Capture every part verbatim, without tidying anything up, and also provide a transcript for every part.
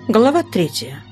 Глава третья.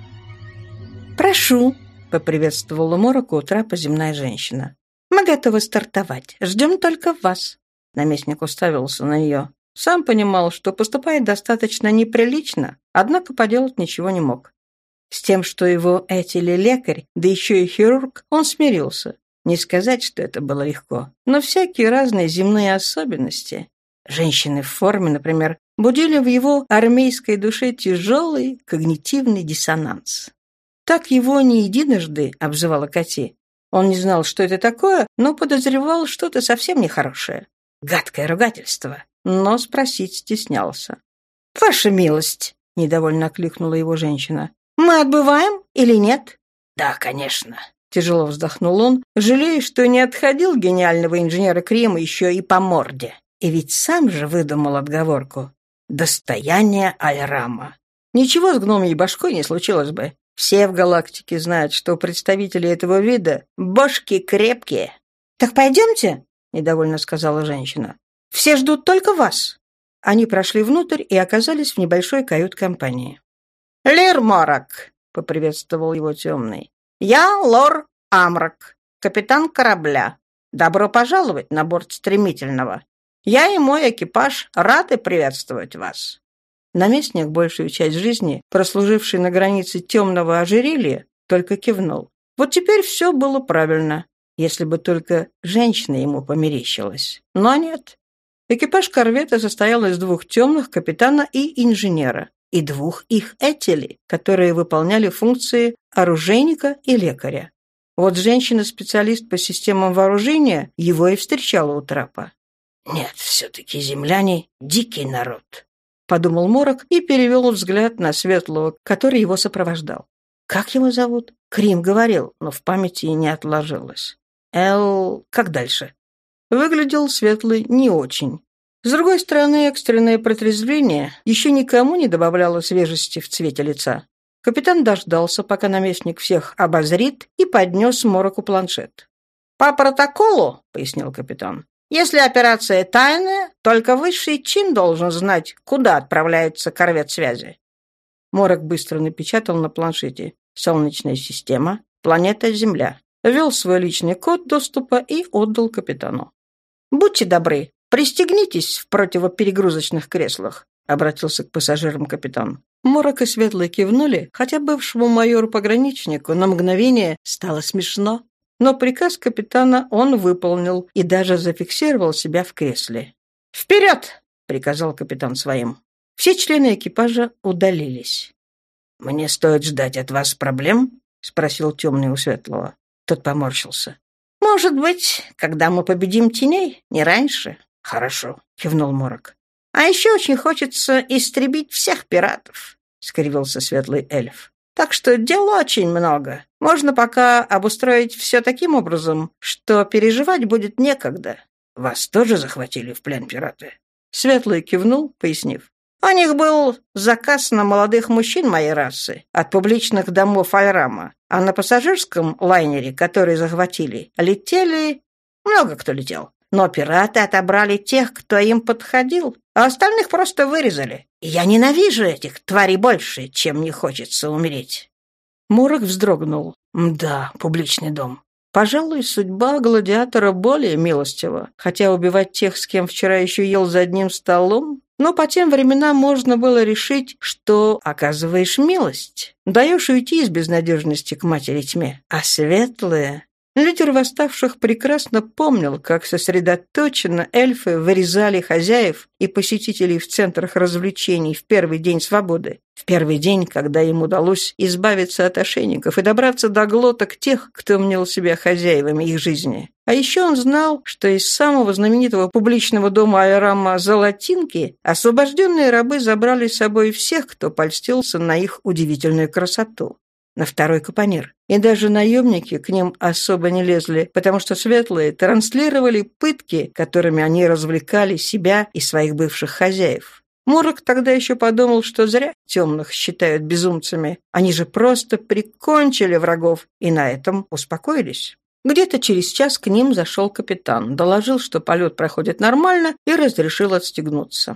«Прошу», — поприветствовала Морока у трапа земная женщина. «Мы готовы стартовать. Ждем только вас». Наместник уставился на нее. Сам понимал, что поступает достаточно неприлично, однако поделать ничего не мог. С тем, что его Этили лекарь, да еще и хирург, он смирился. Не сказать, что это было легко, но всякие разные земные особенности. Женщины в форме, например, будили в его армейской душе тяжелый когнитивный диссонанс. Так его не единожды обзывала Кати. Он не знал, что это такое, но подозревал что-то совсем нехорошее. Гадкое ругательство, но спросить стеснялся. «Ваша милость!» — недовольно окликнула его женщина. «Мы отбываем или нет?» «Да, конечно», — тяжело вздохнул он, жалея, что не отходил гениального инженера Крима еще и по морде. И ведь сам же выдумал отговорку. «Достояние Альрама». Ничего с гномьей башкой не случилось бы. Все в галактике знают, что представители этого вида башки крепкие. «Так пойдемте», — недовольно сказала женщина. «Все ждут только вас». Они прошли внутрь и оказались в небольшой кают-компании. «Лир Морок», — поприветствовал его темный. «Я Лор Амрак, капитан корабля. Добро пожаловать на борт стремительного. Я и мой экипаж рады приветствовать вас». Наместник, большую часть жизни, прослуживший на границе темного ожерелья, только кивнул. Вот теперь все было правильно, если бы только женщина ему померещилась. Но нет. Экипаж корвета состоял из двух темных, капитана и инженера, и двух их этелей, которые выполняли функции оружейника и лекаря. Вот женщина-специалист по системам вооружения его и встречала у трапа. «Нет, все-таки земляне — дикий народ», — подумал Морок и перевел взгляд на Светлого, который его сопровождал. «Как его зовут?» Крим говорил, но в памяти не отложилось. «Эл... как дальше?» Выглядел Светлый не очень. С другой стороны, экстренное протрезвление еще никому не добавляло свежести в цвете лица. Капитан дождался, пока наместник всех обозрит, и поднес Мороку планшет. «По протоколу», — пояснил капитан, «если операция тайная, только высший чин должен знать, куда отправляется корвет связи». Морок быстро напечатал на планшете «Солнечная система, планета Земля», ввел свой личный код доступа и отдал капитану. «Будьте добры, пристегнитесь в противоперегрузочных креслах», — обратился к пассажирам капитан. Морок и Светлый кивнули, хотя бывшему майору-пограничнику на мгновение стало смешно. Но приказ капитана он выполнил и даже зафиксировал себя в кресле. «Вперед!» — приказал капитан своим. Все члены экипажа удалились. «Мне стоит ждать от вас проблем?» — спросил темный у Светлого. Тот поморщился. «Может быть, когда мы победим теней, не раньше». «Хорошо», — кивнул Морок. «А еще очень хочется истребить всех пиратов», — скривился светлый эльф. «Так что дел очень много. Можно пока обустроить все таким образом, что переживать будет некогда». «Вас тоже захватили в плен пираты?» Светлый кивнул, пояснив. «У них был заказ на молодых мужчин моей расы от публичных домов Альрама, а на пассажирском лайнере, который захватили, летели... много кто летел. Но пираты отобрали тех, кто им подходил, а остальных просто вырезали. И я ненавижу этих тварей больше, чем мне хочется умереть». Морок вздрогнул. «Да, публичный дом. Пожалуй, судьба гладиатора более милостива, хотя убивать тех, с кем вчера еще ел за одним столом, но по тем временам можно было решить, что оказываешь милость, даешь уйти из безнадежности к матери тьме, а светлые...» Лидер восставших прекрасно помнил, как сосредоточенно эльфы вырезали хозяев и посетителей в центрах развлечений в первый день свободы, в первый день, когда им удалось избавиться от ошейников и добраться до глоток тех, кто мнил себя хозяевами их жизни. А еще он знал, что из самого знаменитого публичного дома Альрама Золотинки освобожденные рабы забрали с собой всех, кто польстился на их удивительную красоту. На второй капонир. И даже наемники к ним особо не лезли, потому что светлые транслировали пытки, которыми они развлекали себя и своих бывших хозяев. Морок тогда еще подумал, что зря темных считают безумцами. Они же просто прикончили врагов и на этом успокоились. Где-то через час к ним зашел капитан, доложил, что полет проходит нормально, и разрешил отстегнуться.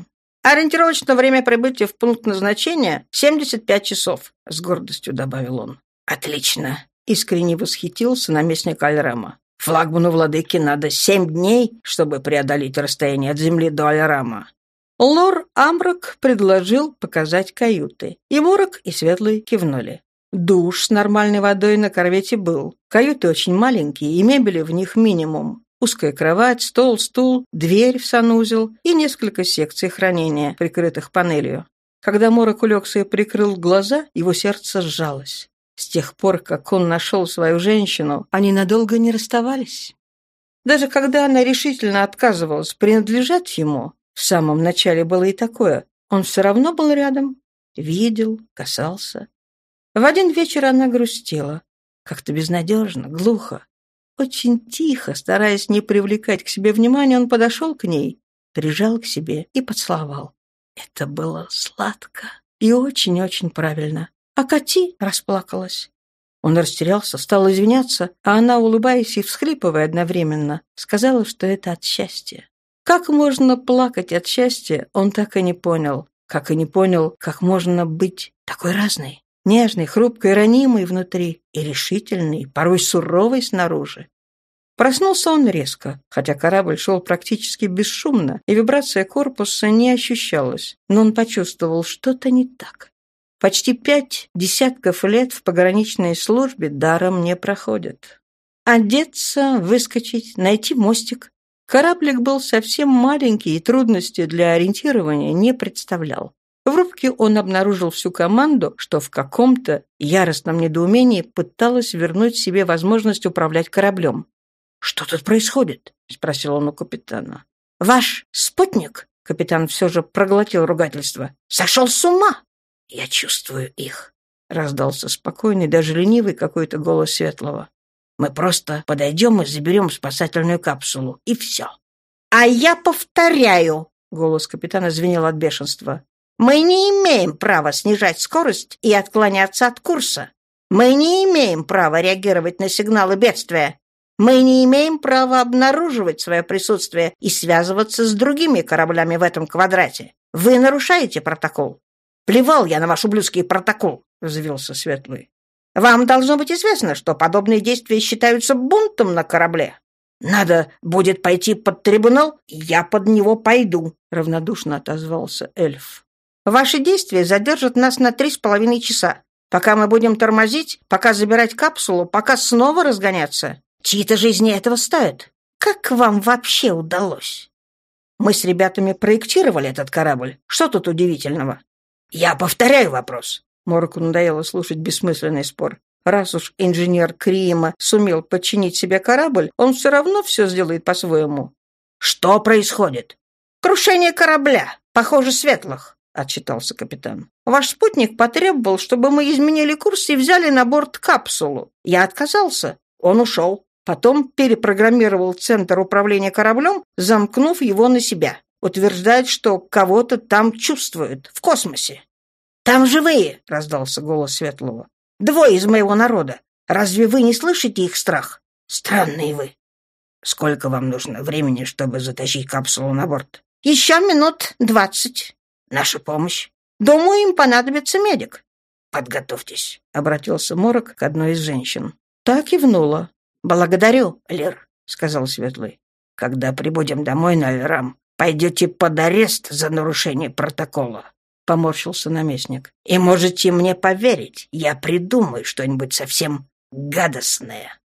Ориентировочное время прибытия в пункт назначения — семьдесят пять часов», — с гордостью добавил он. «Отлично», — искренне восхитился наместник Альрама. «Флагману владыки надо семь дней, чтобы преодолеть расстояние от земли до Альрама». Лор Амбрак предложил показать каюты, и Морок и Светлый кивнули. Душ с нормальной водой на корвете был. Каюты очень маленькие, и мебели в них минимум. Узкая кровать, стол, стул, дверь в санузел и несколько секций хранения, прикрытых панелью. Когда Морок улегся и прикрыл глаза, его сердце сжалось. С тех пор, как он нашел свою женщину, они надолго не расставались. Даже когда она решительно отказывалась принадлежать ему, в самом начале было и такое, он все равно был рядом, видел, касался. В один вечер она грустила, как-то безнадежно, глухо. Очень тихо, стараясь не привлекать к себе внимания, он подошел к ней, прижал к себе и поцеловал. Это было сладко и очень-очень правильно. А Кати расплакалась. Он растерялся, стал извиняться, а она, улыбаясь и всхлипывая одновременно, сказала, что это от счастья. Как можно плакать от счастья, он так и не понял. Как и не понял, как можно быть такой разной. Нежной, хрупкой, ранимой внутри и решительной, порой суровой снаружи. Проснулся он резко, хотя корабль шел практически бесшумно, и вибрация корпуса не ощущалась, но он почувствовал, что-то не так. Почти пять десятков лет в пограничной службе даром не проходят. Одеться, выскочить, найти мостик. Кораблик был совсем маленький и трудности для ориентирования не представлял. В рубке он обнаружил всю команду, что в каком-то яростном недоумении пыталась вернуть себе возможность управлять кораблем. «Что тут происходит?» — спросил он у капитана. «Ваш спутник?» — капитан все же проглотил ругательство. «Сошел с ума!» «Я чувствую их», — раздался спокойный, даже ленивый какой-то голос Светлого. «Мы просто подойдем и заберем спасательную капсулу, и все». «А я повторяю!» — голос капитана звенел от бешенства. «Мы не имеем права снижать скорость и отклоняться от курса. Мы не имеем права реагировать на сигналы бедствия. Мы не имеем права обнаруживать свое присутствие и связываться с другими кораблями в этом квадрате. Вы нарушаете протокол». «Плевал я на ваш ублюдский протокол», — взвился Светлый. «Вам должно быть известно, что подобные действия считаются бунтом на корабле. Надо будет пойти под трибунал, я под него пойду», — равнодушно отозвался эльф. «Ваши действия задержат нас на три с половиной часа. Пока мы будем тормозить, пока забирать капсулу, пока снова разгоняться. Чьи-то жизни этого стоят. Как вам вообще удалось? Мы с ребятами проектировали этот корабль. Что тут удивительного?» «Я повторяю вопрос». Мороку надоело слушать бессмысленный спор. Раз уж инженер Криема сумел подчинить себе корабль, он все равно все сделает по-своему. «Что происходит?» «Крушение корабля, похоже, Светлых», — отчитался капитан. «Ваш спутник потребовал, чтобы мы изменили курс и взяли на борт капсулу. Я отказался. Он ушел. Потом перепрограммировал центр управления кораблем, замкнув его на себя. Утверждает, что кого-то там чувствует, в космосе». «Там живые!» — раздался голос Светлого. «Двое из моего народа. Разве вы не слышите их страх? Странные вы». «Сколько вам нужно времени, чтобы затащить капсулу на борт?» «Еще минут двадцать». «Наша помощь?» «Думаю, им понадобится медик». «Подготовьтесь», — обратился Морок к одной из женщин. Та кивнула. «Благодарю, Лир», — сказал Светлый. «Когда прибудем домой на Альрам, пойдете под арест за нарушение протокола», — поморщился наместник. «И можете мне поверить, я придумаю что-нибудь совсем гадостное».